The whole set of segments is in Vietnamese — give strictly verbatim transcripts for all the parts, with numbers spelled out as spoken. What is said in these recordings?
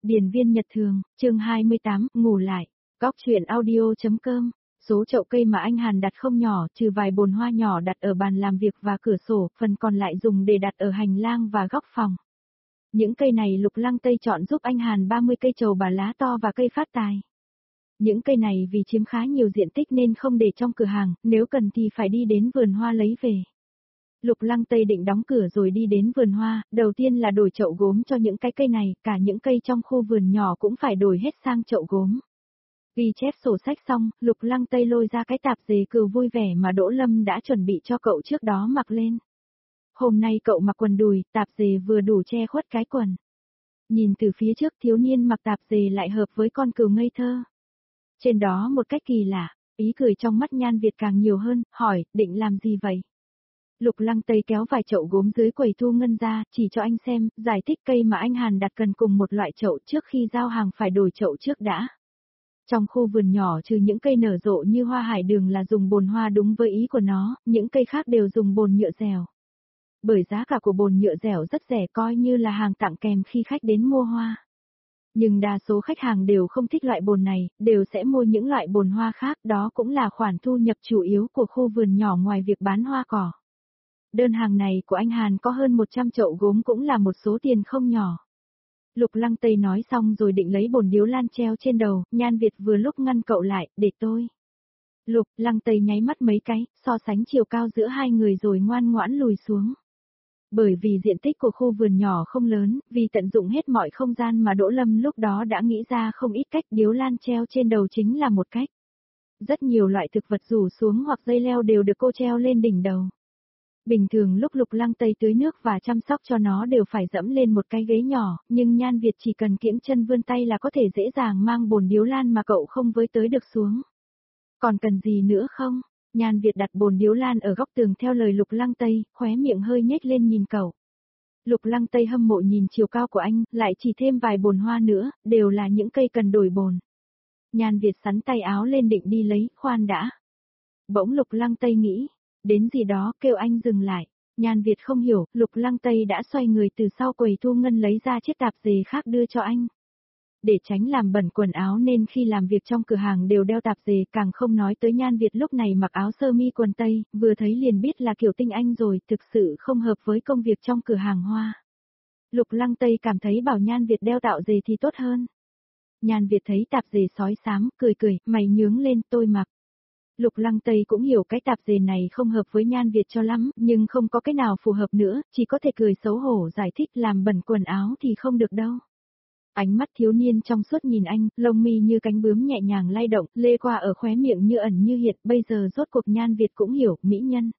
Điền viên nhật thường, chương hai mươi tám, ngủ lại. Góc truyện audio.com. Số chậu cây mà anh Hàn đặt không nhỏ, trừ vài bồn hoa nhỏ đặt ở bàn làm việc và cửa sổ, phần còn lại dùng để đặt ở hành lang và góc phòng. Những cây này Lục Lăng Tây chọn giúp anh Hàn ba mươi cây trầu bà lá to và cây phát tài. Những cây này vì chiếm khá nhiều diện tích nên không để trong cửa hàng, nếu cần thì phải đi đến vườn hoa lấy về. Lục Lăng Tây định đóng cửa rồi đi đến vườn hoa, đầu tiên là đổi chậu gốm cho những cái cây này, cả những cây trong khu vườn nhỏ cũng phải đổi hết sang chậu gốm. Ghi chép sổ sách xong, Lục Lăng Tây lôi ra cái tạp dề cừu vui vẻ mà Đỗ Lâm đã chuẩn bị cho cậu trước đó mặc lên. Hôm nay cậu mặc quần đùi, tạp dề vừa đủ che khuất cái quần. Nhìn từ phía trước thiếu niên mặc tạp dề lại hợp với con cừu ngây thơ. Trên đó một cách kỳ lạ, ý cười trong mắt Nhan Việt càng nhiều hơn, hỏi, định làm gì vậy? Lục Lăng Tây kéo vài chậu gốm dưới quầy thu ngân ra, chỉ cho anh xem, giải thích cây mà anh Hàn đặt cần cùng một loại chậu, trước khi giao hàng phải đổi chậu trước đã. Trong khu vườn nhỏ trừ những cây nở rộ như hoa hải đường là dùng bồn hoa đúng với ý của nó, những cây khác đều dùng bồn nhựa dẻo. Bởi giá cả của bồn nhựa dẻo rất rẻ, coi như là hàng tặng kèm khi khách đến mua hoa. Nhưng đa số khách hàng đều không thích loại bồn này, đều sẽ mua những loại bồn hoa khác, đó cũng là khoản thu nhập chủ yếu của khu vườn nhỏ ngoài việc bán hoa cỏ. Đơn hàng này của anh Hàn có hơn một trăm chậu gốm cũng là một số tiền không nhỏ. Lục Lăng Tây nói xong rồi định lấy bồn điếu lan treo trên đầu, Nhan Việt vừa lúc ngăn cậu lại, để tôi. Lục Lăng Tây nháy mắt mấy cái, so sánh chiều cao giữa hai người rồi ngoan ngoãn lùi xuống. Bởi vì diện tích của khu vườn nhỏ không lớn, vì tận dụng hết mọi không gian mà Đỗ Lâm lúc đó đã nghĩ ra không ít cách, điếu lan treo trên đầu chính là một cách. Rất nhiều loại thực vật rủ xuống hoặc dây leo đều được cô treo lên đỉnh đầu. Bình thường lúc Lục Lăng Tây tưới nước và chăm sóc cho nó đều phải dẫm lên một cái ghế nhỏ, nhưng Nhan Việt chỉ cần kiễng chân vươn tay là có thể dễ dàng mang bồn điếu lan mà cậu không với tới được xuống. Còn cần gì nữa không? Nhan Việt đặt bồn điếu lan ở góc tường theo lời Lục Lăng Tây, khóe miệng hơi nhếch lên nhìn cậu. Lục Lăng Tây hâm mộ nhìn chiều cao của anh, lại chỉ thêm vài bồn hoa nữa, đều là những cây cần đổi bồn. Nhan Việt xắn tay áo lên định đi lấy, khoan đã. Bỗng Lục Lăng Tây nghĩ đến gì đó, kêu anh dừng lại. Nhan Việt không hiểu, Lục Lăng Tây đã xoay người từ sau quầy thu ngân lấy ra chiếc tạp dề khác đưa cho anh. Để tránh làm bẩn quần áo nên khi làm việc trong cửa hàng đều đeo tạp dề, càng không nói tới Nhan Việt lúc này mặc áo sơ mi quần tây, vừa thấy liền biết là kiểu tinh anh rồi, thực sự không hợp với công việc trong cửa hàng hoa. Lục Lăng Tây cảm thấy bảo Nhan Việt đeo tạo dề thì tốt hơn. Nhan Việt thấy tạp dề sói xám, cười cười, mày nhướng lên, tôi mặc. Lục Lăng Tây cũng hiểu cái tạp dề này không hợp với Nhan Việt cho lắm, nhưng không có cái nào phù hợp nữa, chỉ có thể cười xấu hổ giải thích làm bẩn quần áo thì không được đâu. Ánh mắt thiếu niên trong suốt nhìn anh, lông mi như cánh bướm nhẹ nhàng lay động, lê qua ở khóe miệng như ẩn như hiện, bây giờ rốt cuộc Nhan Việt cũng hiểu, mỹ nhân.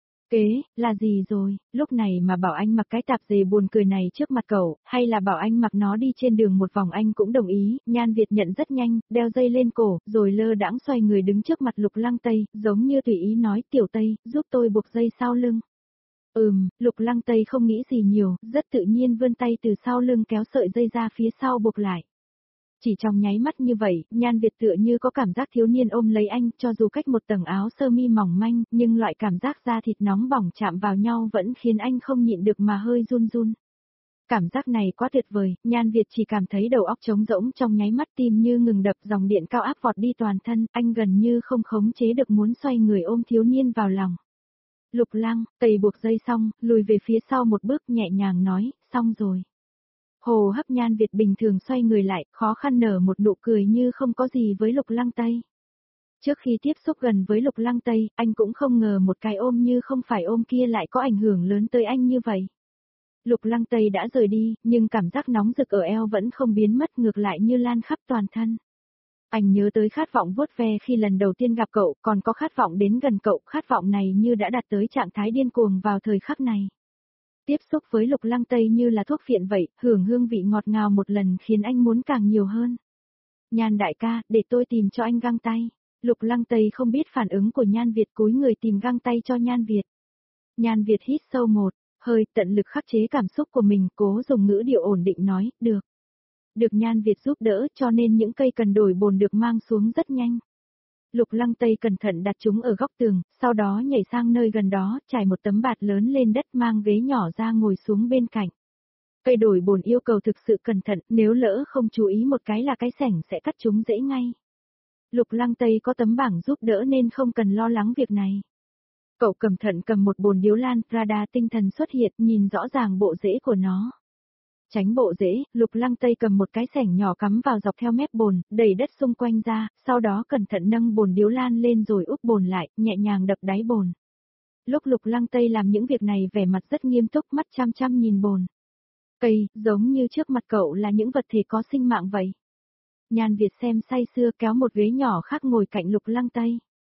Kế, là gì rồi, lúc này mà bảo anh mặc cái tạp dề buồn cười này trước mặt cậu, hay là bảo anh mặc nó đi trên đường một vòng anh cũng đồng ý, Nhan Việt nhận rất nhanh, đeo dây lên cổ, rồi lơ đãng xoay người đứng trước mặt Lục Lăng Tây, giống như tùy ý nói, tiểu Tây, giúp tôi buộc dây sau lưng. Ừm, Lục Lăng Tây không nghĩ gì nhiều, rất tự nhiên vươn tay từ sau lưng kéo sợi dây ra phía sau buộc lại. Chỉ trong nháy mắt như vậy, Nhan Việt tựa như có cảm giác thiếu niên ôm lấy anh, cho dù cách một tầng áo sơ mi mỏng manh, nhưng loại cảm giác da thịt nóng bỏng chạm vào nhau vẫn khiến anh không nhịn được mà hơi run run. Cảm giác này quá tuyệt vời, Nhan Việt chỉ cảm thấy đầu óc trống rỗng trong nháy mắt, tim như ngừng đập, dòng điện cao áp vọt đi toàn thân, anh gần như không khống chế được muốn xoay người ôm thiếu niên vào lòng. Lục Lăng Tây buộc dây xong, lùi về phía sau một bước nhẹ nhàng nói, xong rồi. Hồ hấp Nhan Việt bình thường xoay người lại, khó khăn nở một nụ cười như không có gì với Lục Lăng Tây. Trước khi tiếp xúc gần với Lục Lăng Tây, anh cũng không ngờ một cái ôm như không phải ôm kia lại có ảnh hưởng lớn tới anh như vậy. Lục Lăng Tây đã rời đi, nhưng cảm giác nóng rực ở eo vẫn không biến mất, ngược lại như lan khắp toàn thân. Anh nhớ tới khát vọng vuốt ve khi lần đầu tiên gặp cậu, còn có khát vọng đến gần cậu, khát vọng này như đã đạt tới trạng thái điên cuồng vào thời khắc này. Tiếp xúc với Lục Lăng Tây như là thuốc phiện vậy, hưởng hương vị ngọt ngào một lần khiến anh muốn càng nhiều hơn. Nhan đại ca, để tôi tìm cho anh găng tay. Lục Lăng Tây không biết phản ứng của Nhan Việt, cúi người tìm găng tay cho Nhan Việt. Nhan Việt hít sâu một hơi, tận lực khắc chế cảm xúc của mình, cố dùng ngữ điệu ổn định nói, được. Được Nhan Việt giúp đỡ cho nên những cây cần đổi bồn được mang xuống rất nhanh. Lục Lăng Tây cẩn thận đặt chúng ở góc tường, sau đó nhảy sang nơi gần đó, trải một tấm bạt lớn lên đất, mang ghế nhỏ ra ngồi xuống bên cạnh. Cây đổi bồn yêu cầu thực sự cẩn thận, nếu lỡ không chú ý một cái là cái sẻng sẽ cắt chúng dễ ngay. Lục Lăng Tây có tấm bảng giúp đỡ nên không cần lo lắng việc này. Cậu cẩn thận cầm một bồn điếu lan, Prada tinh thần xuất hiện, nhìn rõ ràng bộ rễ của nó. Tránh bộ rễ, Lục Lăng Tây cầm một cái sẻng nhỏ cắm vào dọc theo mép bồn, đẩy đất xung quanh ra, sau đó cẩn thận nâng bồn điếu lan lên rồi úp bồn lại, nhẹ nhàng đập đáy bồn. Lúc Lục Lăng Tây làm những việc này vẻ mặt rất nghiêm túc, mắt chăm chăm nhìn bồn. Cây, giống như trước mặt cậu là những vật thể có sinh mạng vậy. Nhan Việt xem say sưa kéo một ghế nhỏ khác ngồi cạnh Lục Lăng Tây.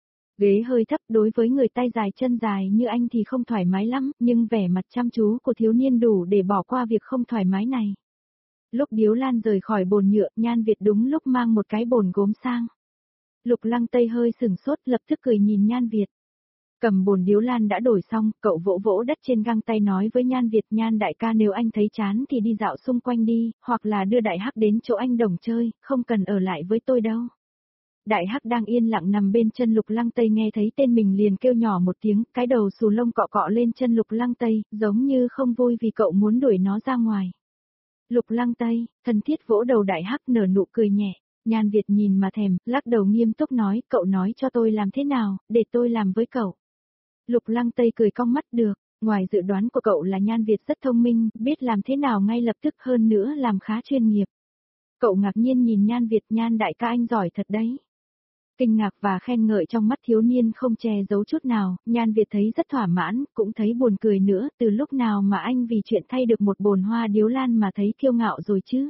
Ghế hơi thấp, đối với người tay dài chân dài như anh thì không thoải mái lắm, nhưng vẻ mặt chăm chú của thiếu niên đủ để bỏ qua việc không thoải mái này. Lúc điếu lan rời khỏi bồn nhựa, Nhan Việt đúng lúc mang một cái bồn gốm sang. Lục Lăng Tây hơi sừng sốt, lập tức cười nhìn Nhan Việt. Cầm bồn điếu lan đã đổi xong, cậu vỗ vỗ đất trên găng tay nói với Nhan Việt: Nhan đại ca, nếu anh thấy chán thì đi dạo xung quanh đi, hoặc là đưa Đại Hắc đến chỗ anh Đồng chơi, không cần ở lại với tôi đâu. Đại Hắc đang yên lặng nằm bên chân Lục Lăng Tây, nghe thấy tên mình liền kêu nhỏ một tiếng, cái đầu xù lông cọ cọ lên chân Lục Lăng Tây, giống như không vui vì cậu muốn đuổi nó ra ngoài. Lục Lăng Tây, thân thiết vỗ đầu Đại Hắc, nở nụ cười nhẹ. Nhan Việt nhìn mà thèm, lắc đầu nghiêm túc nói: cậu nói cho tôi làm thế nào, để tôi làm với cậu. Lục Lăng Tây cười cong mắt: được, ngoài dự đoán của cậu là Nhan Việt rất thông minh, biết làm thế nào ngay lập tức, hơn nữa làm khá chuyên nghiệp. Cậu ngạc nhiên nhìn Nhan Việt: Nhan đại ca, anh giỏi thật đấy. Kinh ngạc và khen ngợi trong mắt thiếu niên không che giấu chút nào, Nhan Việt thấy rất thỏa mãn, cũng thấy buồn cười nữa, từ lúc nào mà anh vì chuyện thay được một bồn hoa điếu lan mà thấy kiêu ngạo rồi chứ.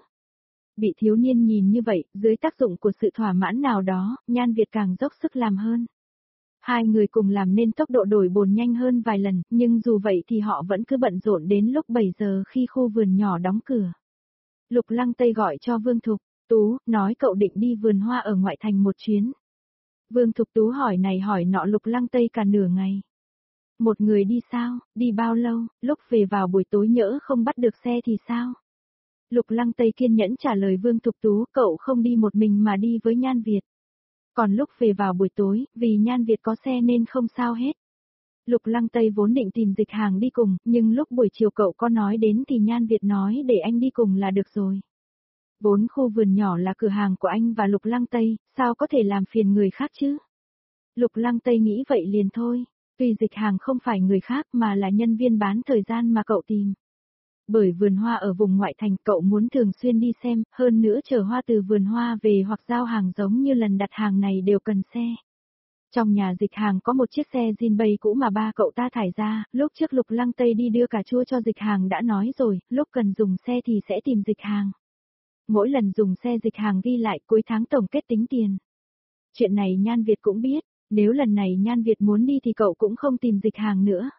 Bị thiếu niên nhìn như vậy, dưới tác dụng của sự thỏa mãn nào đó, Nhan Việt càng dốc sức làm hơn. Hai người cùng làm nên tốc độ đổi bồn nhanh hơn vài lần, nhưng dù vậy thì họ vẫn cứ bận rộn đến lúc bảy giờ khi khu vườn nhỏ đóng cửa. Lục Lăng Tây gọi cho Vương Thục: Tú, nói cậu định đi vườn hoa ở ngoại thành một chuyến. Vương Thục Tú hỏi này hỏi nọ Lục Lăng Tây cả nửa ngày. Một người đi sao, đi bao lâu, lúc về vào buổi tối nhỡ không bắt được xe thì sao? Lục Lăng Tây kiên nhẫn trả lời Vương Thục Tú: cậu không đi một mình mà đi với Nhan Việt. Còn lúc về vào buổi tối, vì Nhan Việt có xe nên không sao hết. Lục Lăng Tây vốn định tìm Dịch Hàng đi cùng, nhưng lúc buổi chiều cậu có nói đến thì Nhan Việt nói để anh đi cùng là được rồi. Vốn khu vườn nhỏ là cửa hàng của anh và Lục Lăng Tây, sao có thể làm phiền người khác chứ? Lục Lăng Tây nghĩ vậy liền thôi, tuy Dịch Hàng không phải người khác mà là nhân viên bán thời gian mà cậu tìm. Bởi vườn hoa ở vùng ngoại thành cậu muốn thường xuyên đi xem, hơn nữa chở hoa từ vườn hoa về hoặc giao hàng giống như lần đặt hàng này đều cần xe. Trong nhà Dịch Hàng có một chiếc xe Jinbei cũ mà ba cậu ta thải ra, lúc trước Lục Lăng Tây đi đưa cà chua cho Dịch Hàng đã nói rồi, lúc cần dùng xe thì sẽ tìm Dịch Hàng. Mỗi lần dùng xe Dịch Hàng ghi lại cuối tháng tổng kết tính tiền. Chuyện này Nhan Việt cũng biết, nếu lần này Nhan Việt muốn đi thì cậu cũng không tìm Dịch Hàng nữa.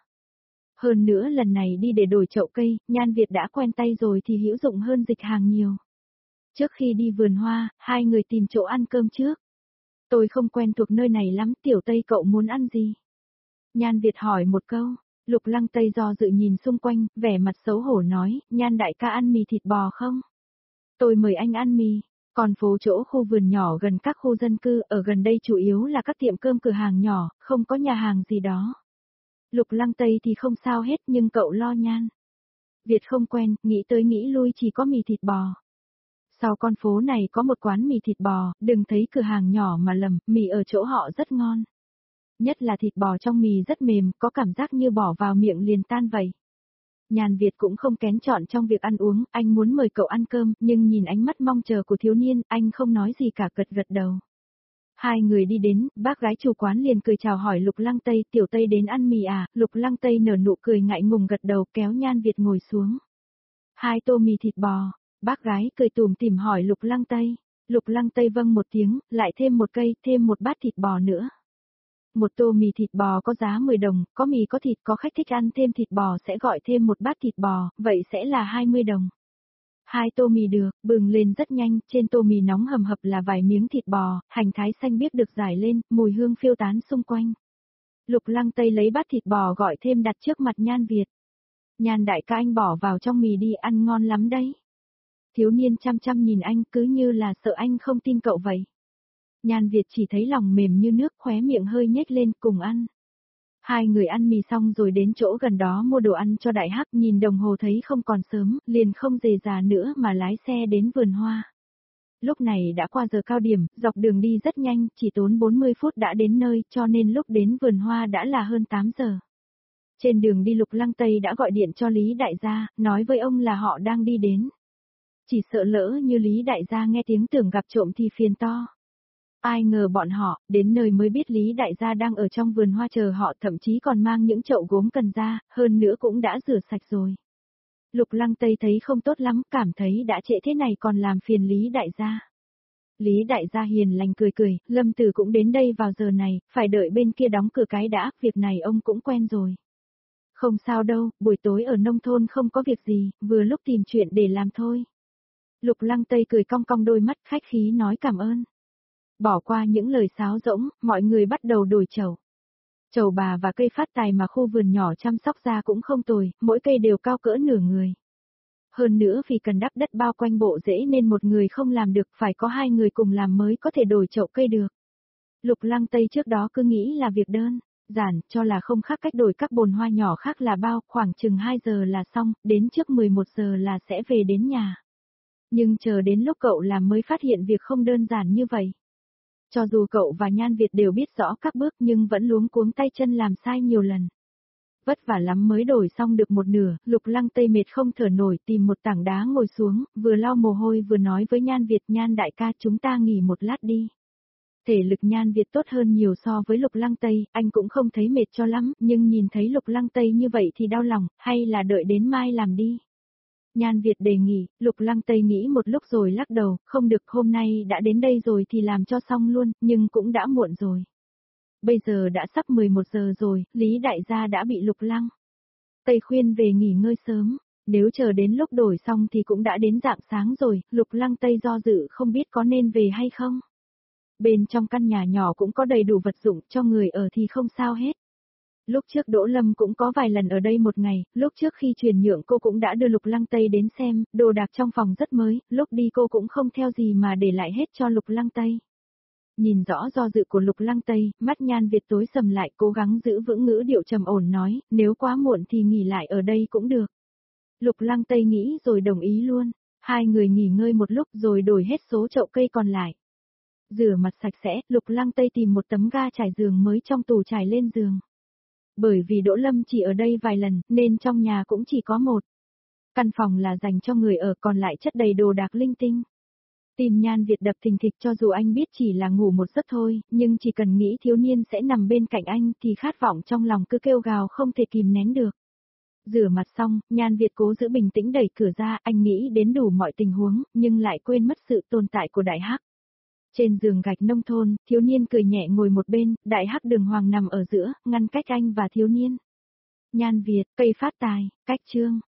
Hơn nữa lần này đi để đổi chậu cây, Nhan Việt đã quen tay rồi thì hữu dụng hơn Dịch Hàng nhiều. Trước khi đi vườn hoa, hai người tìm chỗ ăn cơm trước. Tôi không quen thuộc nơi này lắm, Tiểu Tây cậu muốn ăn gì? Nhan Việt hỏi một câu, Lục Lăng Tây do dự nhìn xung quanh, vẻ mặt xấu hổ nói: Nhan đại ca ăn mì thịt bò không? Tôi mời anh ăn mì. Còn phố chỗ khu vườn nhỏ gần các khu dân cư, ở gần đây chủ yếu là các tiệm cơm cửa hàng nhỏ, không có nhà hàng gì đó. Lục Lăng Tây thì không sao hết, nhưng cậu lo Nhan Việt không quen, nghĩ tới nghĩ lui chỉ có mì thịt bò. Sau con phố này có một quán mì thịt bò, đừng thấy cửa hàng nhỏ mà lầm, mì ở chỗ họ rất ngon. Nhất là thịt bò trong mì rất mềm, có cảm giác như bỏ vào miệng liền tan vậy. Nhan Việt cũng không kén chọn trong việc ăn uống, anh muốn mời cậu ăn cơm, nhưng nhìn ánh mắt mong chờ của thiếu niên, anh không nói gì cả, gật gật đầu. Hai người đi đến, bác gái chủ quán liền cười chào hỏi Lục Lăng Tây: Tiểu Tây đến ăn mì à? Lục Lăng Tây nở nụ cười ngại ngùng gật đầu, kéo Nhan Việt ngồi xuống. Hai tô mì thịt bò. Bác gái cười tủm tỉm hỏi Lục Lăng Tây. Lục Lăng Tây vâng một tiếng, lại thêm một cây, thêm một bát thịt bò nữa. Một tô mì thịt bò có giá mười đồng, có mì có thịt, có khách thích ăn thêm thịt bò sẽ gọi thêm một bát thịt bò, vậy sẽ là hai mươi đồng. Hai tô mì được, bừng lên rất nhanh, trên tô mì nóng hầm hập là vài miếng thịt bò, hành thái xanh biếc được rải lên, mùi hương phiêu tán xung quanh. Lục Lăng Tây lấy bát thịt bò gọi thêm đặt trước mặt Nhan Việt. Nhan đại ca, anh bỏ vào trong mì đi, ăn ngon lắm đấy. Thiếu niên chăm chăm nhìn anh, cứ như là sợ anh không tin cậu vậy. Nhan Việt chỉ thấy lòng mềm như nước, khóe miệng hơi nhếch lên, cùng ăn. Hai người ăn mì xong rồi đến chỗ gần đó mua đồ ăn cho Đại Hắc, nhìn đồng hồ thấy không còn sớm, liền không dề dà nữa mà lái xe đến vườn hoa. Lúc này đã qua giờ cao điểm, dọc đường đi rất nhanh, chỉ tốn bốn mươi phút đã đến nơi, cho nên lúc đến vườn hoa đã là hơn tám giờ. Trên đường đi Lục Lăng Tây đã gọi điện cho Lý Đại gia, nói với ông là họ đang đi đến. Chỉ sợ lỡ như Lý Đại gia nghe tiếng tưởng gặp trộm thì phiền to. Ai ngờ bọn họ, đến nơi mới biết Lý Đại gia đang ở trong vườn hoa chờ họ, thậm chí còn mang những chậu gốm cần ra, hơn nữa cũng đã rửa sạch rồi. Lục Lăng Tây thấy không tốt lắm, cảm thấy đã trễ thế này còn làm phiền Lý Đại gia. Lý Đại gia hiền lành cười cười, Lâm Tử cũng đến đây vào giờ này, phải đợi bên kia đóng cửa cái đã, việc này ông cũng quen rồi. Không sao đâu, buổi tối ở nông thôn không có việc gì, vừa lúc tìm chuyện để làm thôi. Lục Lăng Tây cười cong cong đôi mắt, khách khí nói cảm ơn. Bỏ qua những lời sáo rỗng, mọi người bắt đầu đổi chậu. Chậu bà và cây phát tài mà khu vườn nhỏ chăm sóc ra cũng không tồi, mỗi cây đều cao cỡ nửa người. Hơn nữa vì cần đắp đất bao quanh bộ rễ nên một người không làm được, phải có hai người cùng làm mới có thể đổi chậu cây được. Lục Lăng Tây trước đó cứ nghĩ là việc đơn giản, cho là không khác cách đổi các bồn hoa nhỏ khác là bao, khoảng chừng hai giờ là xong, đến trước mười một giờ là sẽ về đến nhà. Nhưng chờ đến lúc cậu làm mới phát hiện việc không đơn giản như vậy. Cho dù cậu và Nhan Việt đều biết rõ các bước nhưng vẫn luống cuống tay chân làm sai nhiều lần. Vất vả lắm mới đổi xong được một nửa, Lục Lăng Tây mệt không thở nổi tìm một tảng đá ngồi xuống, vừa lau mồ hôi vừa nói với Nhan Việt, Nhan đại ca chúng ta nghỉ một lát đi. Thể lực Nhan Việt tốt hơn nhiều so với Lục Lăng Tây, anh cũng không thấy mệt cho lắm, nhưng nhìn thấy Lục Lăng Tây như vậy thì đau lòng, hay là đợi đến mai làm đi. Nhan Việt đề nghị, Lục Lăng Tây nghĩ một lúc rồi lắc đầu, không được, hôm nay đã đến đây rồi thì làm cho xong luôn, nhưng cũng đã muộn rồi. Bây giờ đã sắp mười một giờ rồi, Lý Đại gia đã bị Lục Lăng Tây khuyên về nghỉ ngơi sớm, nếu chờ đến lúc đổi xong thì cũng đã đến rạng sáng rồi, Lục Lăng Tây do dự không biết có nên về hay không. Bên trong căn nhà nhỏ cũng có đầy đủ vật dụng, cho người ở thì không sao hết. Lúc trước Đỗ Lâm cũng có vài lần ở đây một ngày, lúc trước khi chuyển nhượng cô cũng đã đưa Lục Lăng Tây đến xem, đồ đạc trong phòng rất mới, lúc đi cô cũng không theo gì mà để lại hết cho Lục Lăng Tây. Nhìn rõ do dự của Lục Lăng Tây, mắt Nhan Việt tối sầm lại, cố gắng giữ vững ngữ điệu trầm ổn nói, nếu quá muộn thì nghỉ lại ở đây cũng được. Lục Lăng Tây nghĩ rồi đồng ý luôn, hai người nghỉ ngơi một lúc rồi đổi hết số chậu cây còn lại. Rửa mặt sạch sẽ, Lục Lăng Tây tìm một tấm ga trải giường mới trong tủ trải lên giường. Bởi vì Đỗ Lâm chỉ ở đây vài lần, nên trong nhà cũng chỉ có một. Căn phòng là dành cho người ở, còn lại chất đầy đồ đạc linh tinh. Tim Nhan Việt đập thình thịch, cho dù anh biết chỉ là ngủ một giấc thôi, nhưng chỉ cần nghĩ thiếu niên sẽ nằm bên cạnh anh thì khát vọng trong lòng cứ kêu gào không thể kìm nén được. Rửa mặt xong, Nhan Việt cố giữ bình tĩnh đẩy cửa ra, anh nghĩ đến đủ mọi tình huống, nhưng lại quên mất sự tồn tại của Đại Hắc. Trên giường gạch nông thôn, thiếu niên cười nhẹ ngồi một bên, Đại Hắc Đường Hoàng nằm ở giữa, ngăn cách anh và thiếu niên. Nhan Việt, cây phát tài, cách chương.